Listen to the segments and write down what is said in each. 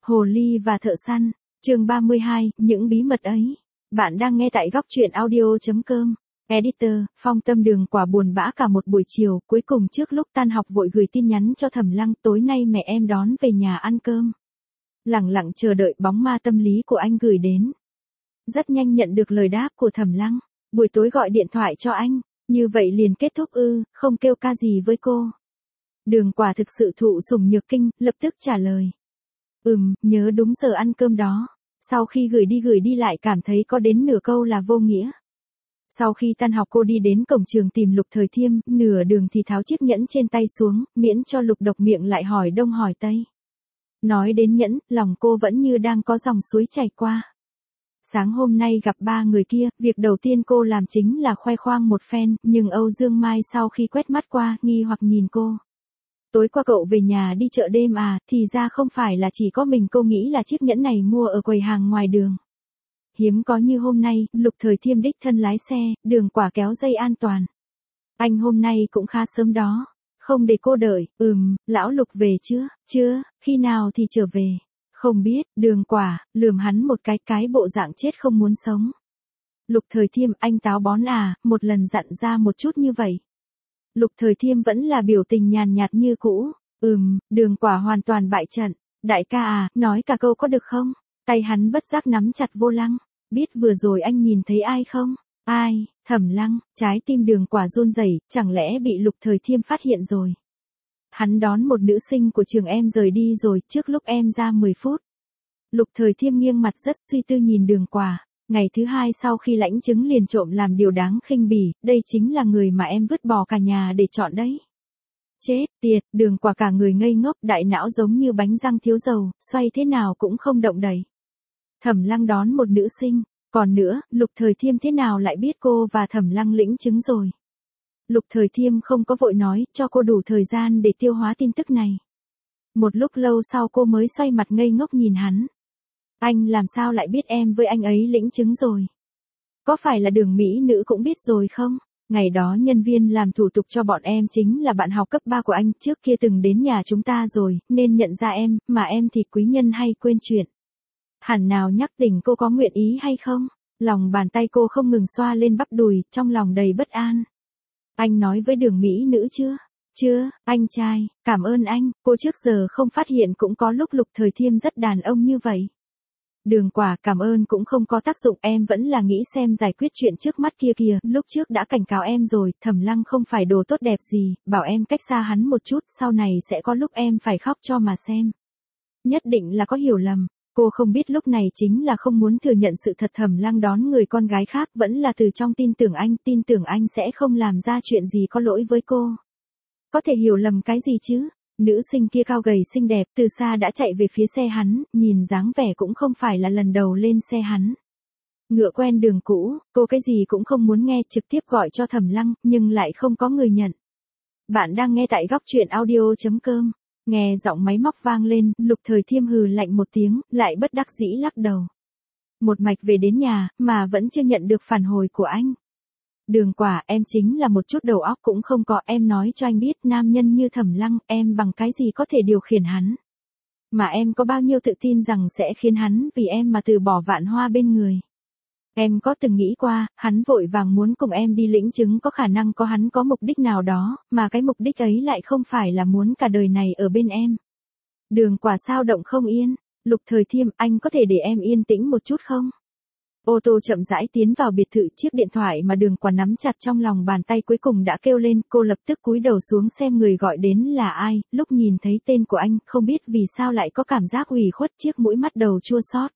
Hồ ly và thợ săn, chương 32, những bí mật ấy. Bạn đang nghe tại góc truyện audio.com. Editor, Phong Tâm Đường Quả buồn bã cả một buổi chiều, cuối cùng trước lúc tan học vội gửi tin nhắn cho Thẩm Lăng, tối nay mẹ em đón về nhà ăn cơm. Lẳng lặng chờ đợi bóng ma tâm lý của anh gửi đến. Rất nhanh nhận được lời đáp của Thẩm Lăng, buổi tối gọi điện thoại cho anh, như vậy liền kết thúc ư, không kêu ca gì với cô. Đường Quả thực sự thụ sủng nhược kinh, lập tức trả lời. Nhớ đúng giờ ăn cơm đó. Sau khi gửi đi lại cảm thấy có đến nửa câu là vô nghĩa. Sau khi tan học cô đi đến cổng trường tìm Lục Thời Thiêm, nửa đường thì tháo chiếc nhẫn trên tay xuống, miễn cho Lục độc miệng lại hỏi đông hỏi tây. Nói đến nhẫn, lòng cô vẫn như đang có dòng suối chảy qua. Sáng hôm nay gặp ba người kia, việc đầu tiên cô làm chính là khoe khoang một phen, nhưng Âu Dương Mai sau khi quét mắt qua, nghi hoặc nhìn cô. Tối qua cậu về nhà đi chợ đêm à, thì ra không phải là chỉ có mình cô nghĩ là chiếc nhẫn này mua ở quầy hàng ngoài đường. Hiếm có như hôm nay, Lục Thời Thiêm đích thân lái xe, Đường Quả kéo dây an toàn. Anh hôm nay cũng khá sớm đó. Không để cô đợi, lão Lục về chưa? Chưa, khi nào thì trở về? Không biết, Đường Quả, lườm hắn một cái bộ dạng chết không muốn sống. Lục Thời Thiêm, anh táo bón à, một lần dặn ra một chút như vậy. Lục Thời Thiêm vẫn là biểu tình nhàn nhạt như cũ. Đường Quả hoàn toàn bại trận. Đại ca à, nói cả câu có được không? Tay hắn bất giác nắm chặt vô lăng. Biết vừa rồi anh nhìn thấy ai không? Ai? Thẩm Lăng. Trái tim Đường Quả run rẩy, chẳng lẽ bị Lục Thời Thiêm phát hiện rồi? Hắn đón một nữ sinh của trường em rời đi rồi, trước lúc em ra 10 phút. Lục Thời Thiêm nghiêng mặt rất suy tư nhìn Đường Quả. Ngày thứ hai sau khi lãnh chứng liền trộm làm điều đáng khinh bỉ, đây chính là người mà em vứt bỏ cả nhà để chọn đấy. Chết tiệt, Đường Quả cả người ngây ngốc, đại não giống như bánh răng thiếu dầu, xoay thế nào cũng không động đậy. Thẩm Lăng đón một nữ sinh, còn nữa, Lục Thời Thiêm thế nào lại biết cô và Thẩm Lăng lĩnh chứng rồi. Lục Thời Thiêm không có vội nói, cho cô đủ thời gian để tiêu hóa tin tức này. Một lúc lâu sau cô mới xoay mặt ngây ngốc nhìn hắn. Anh làm sao lại biết em với anh ấy lĩnh chứng rồi? Có phải là Đường mỹ nữ cũng biết rồi không? Ngày đó nhân viên làm thủ tục cho bọn em chính là bạn học cấp 3 của anh, trước kia từng đến nhà chúng ta rồi, nên nhận ra em, mà em thì quý nhân hay quên chuyện. Hẳn nào nhắc tỉnh cô có nguyện ý hay không? Lòng bàn tay cô không ngừng xoa lên bắp đùi, trong lòng đầy bất an. Anh nói với Đường mỹ nữ chưa? Chưa, anh trai, cảm ơn anh, cô trước giờ không phát hiện cũng có lúc Lục Thời Thiêm rất đàn ông như vậy. Đường Quả, cảm ơn cũng không có tác dụng, em vẫn là nghĩ xem giải quyết chuyện trước mắt kia kìa, lúc trước đã cảnh cáo em rồi, Thẩm Lăng không phải đồ tốt đẹp gì, bảo em cách xa hắn một chút, sau này sẽ có lúc em phải khóc cho mà xem. Nhất định là có hiểu lầm, cô không biết lúc này chính là không muốn thừa nhận sự thật Thẩm Lăng đón người con gái khác, vẫn là từ trong tin tưởng anh sẽ không làm ra chuyện gì có lỗi với cô. Có thể hiểu lầm cái gì chứ? Nữ sinh kia cao gầy xinh đẹp từ xa đã chạy về phía xe hắn, nhìn dáng vẻ cũng không phải là lần đầu lên xe hắn. Ngựa quen đường cũ, cô cái gì cũng không muốn nghe, trực tiếp gọi cho Thẩm Lăng, nhưng lại không có người nhận. Bạn đang nghe tại góc truyện audio.com, nghe giọng máy móc vang lên, Lục Thời Thiêm hừ lạnh một tiếng, lại bất đắc dĩ lắc đầu. Một mạch về đến nhà, mà vẫn chưa nhận được phản hồi của anh. Đường Quả, em chính là một chút đầu óc cũng không có, em nói cho anh biết, nam nhân như Thẩm Lăng, em bằng cái gì có thể điều khiển hắn. Mà em có bao nhiêu tự tin rằng sẽ khiến hắn vì em mà từ bỏ vạn hoa bên người. Em có từng nghĩ qua, hắn vội vàng muốn cùng em đi lĩnh chứng có khả năng có hắn có mục đích nào đó, mà cái mục đích ấy lại không phải là muốn cả đời này ở bên em. Đường Quả sao động không yên, Lục Thời Thiêm, anh có thể để em yên tĩnh một chút không? Ô tô chậm rãi tiến vào biệt thự, chiếc điện thoại mà Đường Quả nắm chặt trong lòng bàn tay cuối cùng đã kêu lên, cô lập tức cúi đầu xuống xem người gọi đến là ai, lúc nhìn thấy tên của anh, không biết vì sao lại có cảm giác ủy khuất, chiếc mũi mắt đầu chua xót.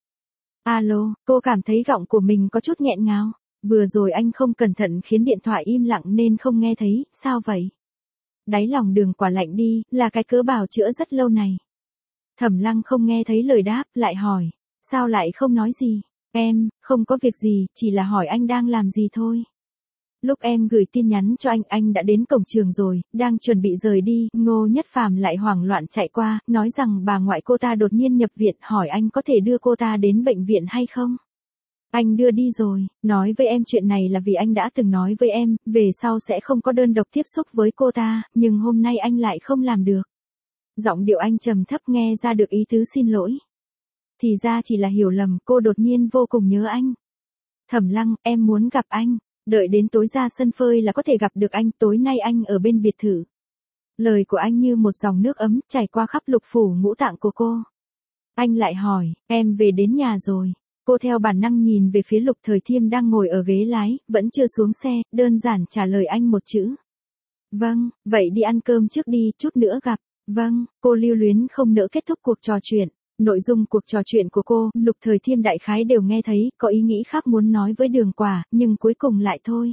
Alo, cô cảm thấy giọng của mình có chút nghẹn ngào, vừa rồi anh không cẩn thận khiến điện thoại im lặng nên không nghe thấy, sao vậy? Đáy lòng Đường Quả lạnh đi, là cái cớ bào chữa rất lâu này. Thẩm Lăng không nghe thấy lời đáp, lại hỏi, sao lại không nói gì? Em, không có việc gì, chỉ là hỏi anh đang làm gì thôi. Lúc em gửi tin nhắn cho anh đã đến cổng trường rồi, đang chuẩn bị rời đi, Ngô Nhất Phàm lại hoảng loạn chạy qua, nói rằng bà ngoại cô ta đột nhiên nhập viện, hỏi anh có thể đưa cô ta đến bệnh viện hay không. Anh đưa đi rồi, nói với em chuyện này là vì anh đã từng nói với em, về sau sẽ không có đơn độc tiếp xúc với cô ta, nhưng hôm nay anh lại không làm được. Giọng điệu anh trầm thấp nghe ra được ý tứ xin lỗi. Thì ra chỉ là hiểu lầm, cô đột nhiên vô cùng nhớ anh. Thẩm Lăng, em muốn gặp anh. Đợi đến tối ra sân phơi là có thể gặp được anh, tối nay anh ở bên biệt thự. Lời của anh như một dòng nước ấm chảy qua khắp lục phủ ngũ tạng của cô. Anh lại hỏi, em về đến nhà rồi. Cô theo bản năng nhìn về phía Lục Thời Thiêm đang ngồi ở ghế lái, vẫn chưa xuống xe, đơn giản trả lời anh một chữ. Vâng, vậy đi ăn cơm trước đi, chút nữa gặp. Vâng, cô lưu luyến không nỡ kết thúc cuộc trò chuyện. Nội dung cuộc trò chuyện của cô, Lục Thời Thiêm đại khái đều nghe thấy, có ý nghĩ khác muốn nói với Đường Quả, nhưng cuối cùng lại thôi.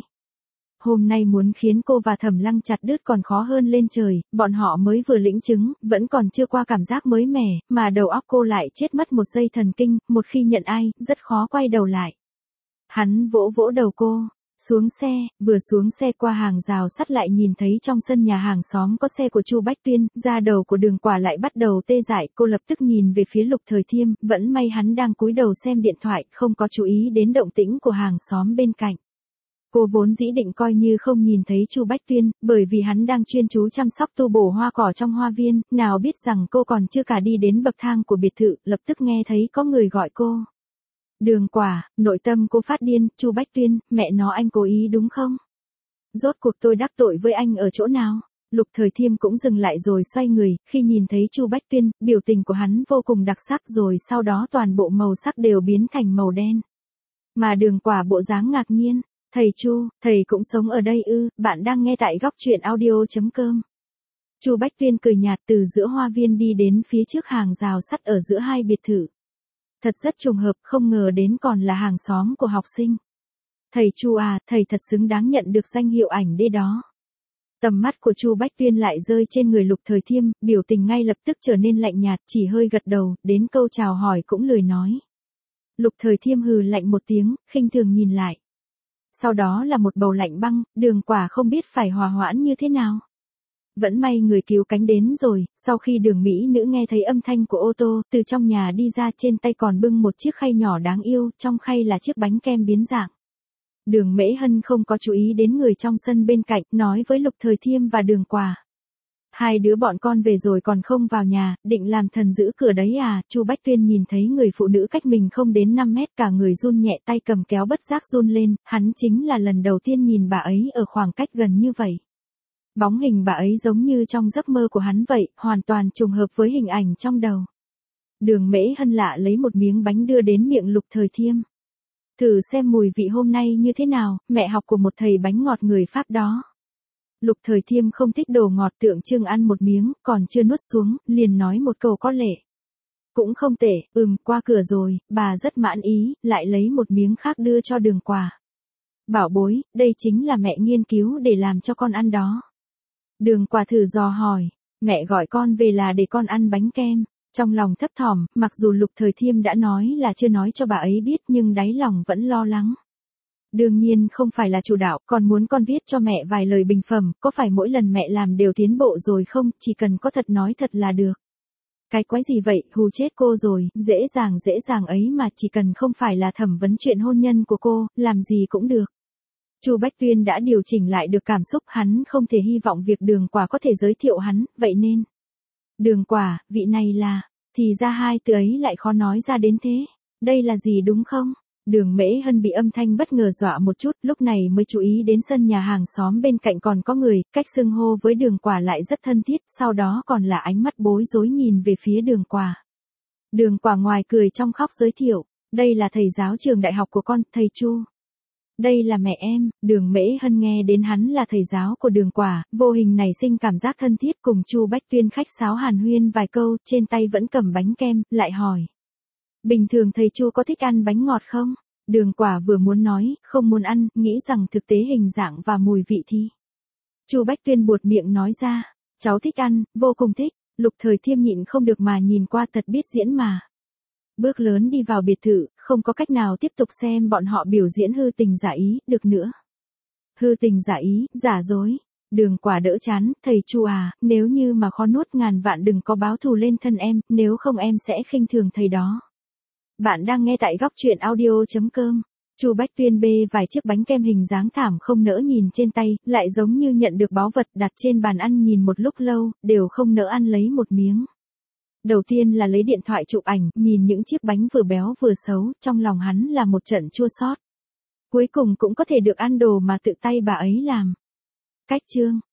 Hôm nay muốn khiến cô và Thẩm Lăng chặt đứt còn khó hơn lên trời, bọn họ mới vừa lĩnh chứng, vẫn còn chưa qua cảm giác mới mẻ, mà đầu óc cô lại chết mất một giây thần kinh, một khi nhận ai, rất khó quay đầu lại. Hắn vỗ vỗ đầu cô. Xuống xe, vừa xuống xe qua hàng rào sắt lại nhìn thấy trong sân nhà hàng xóm có xe của Chu Bách Tuyên, da đầu của Đường Quả lại bắt đầu tê dại, cô lập tức nhìn về phía Lục Thời Thiêm, vẫn may hắn đang cúi đầu xem điện thoại, không có chú ý đến động tĩnh của hàng xóm bên cạnh. Cô vốn dĩ định coi như không nhìn thấy Chu Bách Tuyên, bởi vì hắn đang chuyên chú chăm sóc tu bổ hoa cỏ trong hoa viên, nào biết rằng cô còn chưa cả đi đến bậc thang của biệt thự, lập tức nghe thấy có người gọi cô. Đường Quả, nội tâm cô phát điên, Chu Bách Tuyên, mẹ nó anh cố ý đúng không? Rốt cuộc tôi đắc tội với anh ở chỗ nào? Lục Thời Thiêm cũng dừng lại rồi xoay người, khi nhìn thấy Chu Bách Tuyên, biểu tình của hắn vô cùng đặc sắc rồi sau đó toàn bộ màu sắc đều biến thành màu đen. Mà Đường Quả bộ dáng ngạc nhiên, thầy Chu, thầy cũng sống ở đây ư? Bạn đang nghe tại góc truyện audio.com. Chu Bách Tuyên cười nhạt từ giữa hoa viên đi đến phía trước hàng rào sắt ở giữa hai biệt thự. Thật rất trùng hợp, không ngờ đến còn là hàng xóm của học sinh. Thầy Chu à, thầy thật xứng đáng nhận được danh hiệu ảnh đê đó. Tầm mắt của Chu Bách Tuyên lại rơi trên người Lục Thời Thiêm, biểu tình ngay lập tức trở nên lạnh nhạt, chỉ hơi gật đầu, đến câu chào hỏi cũng lười nói. Lục Thời Thiêm hừ lạnh một tiếng, khinh thường nhìn lại. Sau đó là một bầu lạnh băng, Đường Quả không biết phải hòa hoãn như thế nào. Vẫn may người cứu cánh đến rồi, sau khi Đường mỹ nữ nghe thấy âm thanh của ô tô, từ trong nhà đi ra, trên tay còn bưng một chiếc khay nhỏ đáng yêu, trong khay là chiếc bánh kem biến dạng. Đường Mễ Hân không có chú ý đến người trong sân bên cạnh, nói với Lục Thời Thiêm và Đường Quả. Hai đứa bọn con về rồi còn không vào nhà, định làm thần giữ cửa đấy à? Chu Bách Tuyên nhìn thấy người phụ nữ cách mình không đến 5 mét, cả người run nhẹ, tay cầm kéo bất giác run lên, hắn chính là lần đầu tiên nhìn bà ấy ở khoảng cách gần như vậy. Bóng hình bà ấy giống như trong giấc mơ của hắn vậy, hoàn toàn trùng hợp với hình ảnh trong đầu. Đường Mễ Hân lạ lấy một miếng bánh đưa đến miệng Lục Thời Thiêm. Thử xem mùi vị hôm nay như thế nào, mẹ học của một thầy bánh ngọt người Pháp đó. Lục Thời Thiêm không thích đồ ngọt, tượng trưng ăn một miếng, còn chưa nuốt xuống, liền nói một câu có lệ. Cũng không tệ, qua cửa rồi, bà rất mãn ý, lại lấy một miếng khác đưa cho Đường Quả. Bảo bối, đây chính là mẹ nghiên cứu để làm cho con ăn đó. Đường Quả thử dò hỏi, mẹ gọi con về là để con ăn bánh kem. Trong lòng thấp thỏm, mặc dù Lục Thời Thiêm đã nói là chưa nói cho bà ấy biết nhưng đáy lòng vẫn lo lắng. Đương nhiên không phải là chủ đạo, còn muốn con viết cho mẹ vài lời bình phẩm, có phải mỗi lần mẹ làm đều tiến bộ rồi không, chỉ cần có thật nói thật là được. Cái quái gì vậy, hù chết cô rồi, dễ dàng ấy mà, chỉ cần không phải là thẩm vấn chuyện hôn nhân của cô, làm gì cũng được. Chu Bách Tuyên đã điều chỉnh lại được cảm xúc, hắn không thể hy vọng việc Đường Quả có thể giới thiệu hắn, vậy nên. Đường Quả, vị này là, thì ra hai từ ấy lại khó nói ra đến thế. Đây là gì đúng không? Đường Mễ Hân bị âm thanh bất ngờ dọa một chút, lúc này mới chú ý đến sân nhà hàng xóm bên cạnh còn có người, cách xưng hô với Đường Quả lại rất thân thiết, sau đó còn là ánh mắt bối rối nhìn về phía Đường Quả. Đường Quả ngoài cười trong khóc giới thiệu, đây là thầy giáo trường đại học của con, thầy Chu. Đây là mẹ em. Đường Mễ Hân nghe đến hắn là thầy giáo của Đường Quả, vô hình nảy sinh cảm giác thân thiết, cùng Chu Bách Tuyên khách sáo hàn huyên vài câu, trên tay vẫn cầm bánh kem, lại hỏi. Bình thường thầy Chu có thích ăn bánh ngọt không? Đường Quả vừa muốn nói, không muốn ăn, nghĩ rằng thực tế hình dạng và mùi vị thì. Chu Bách Tuyên buột miệng nói ra, cháu thích ăn, vô cùng thích. Lục Thời Thiêm nhịn không được mà nhìn qua, thật biết diễn mà. Bước lớn đi vào biệt thự, không có cách nào tiếp tục xem bọn họ biểu diễn hư tình giả ý, được nữa. Hư tình giả ý, giả dối. Đường Quả đỡ chán, thầy Chu à, nếu như mà khó nuốt ngàn vạn đừng có báo thù lên thân em, nếu không em sẽ khinh thường thầy đó. Bạn đang nghe tại góc truyện audio.com. Chu Bách Tuyên bê vài chiếc bánh kem hình dáng thảm không nỡ nhìn trên tay, lại giống như nhận được báu vật, đặt trên bàn ăn nhìn một lúc lâu, đều không nỡ ăn lấy một miếng. Đầu tiên là lấy điện thoại chụp ảnh, nhìn những chiếc bánh vừa béo vừa xấu, trong lòng hắn là một trận chua xót. Cuối cùng cũng có thể được ăn đồ mà tự tay bà ấy làm. Cách chương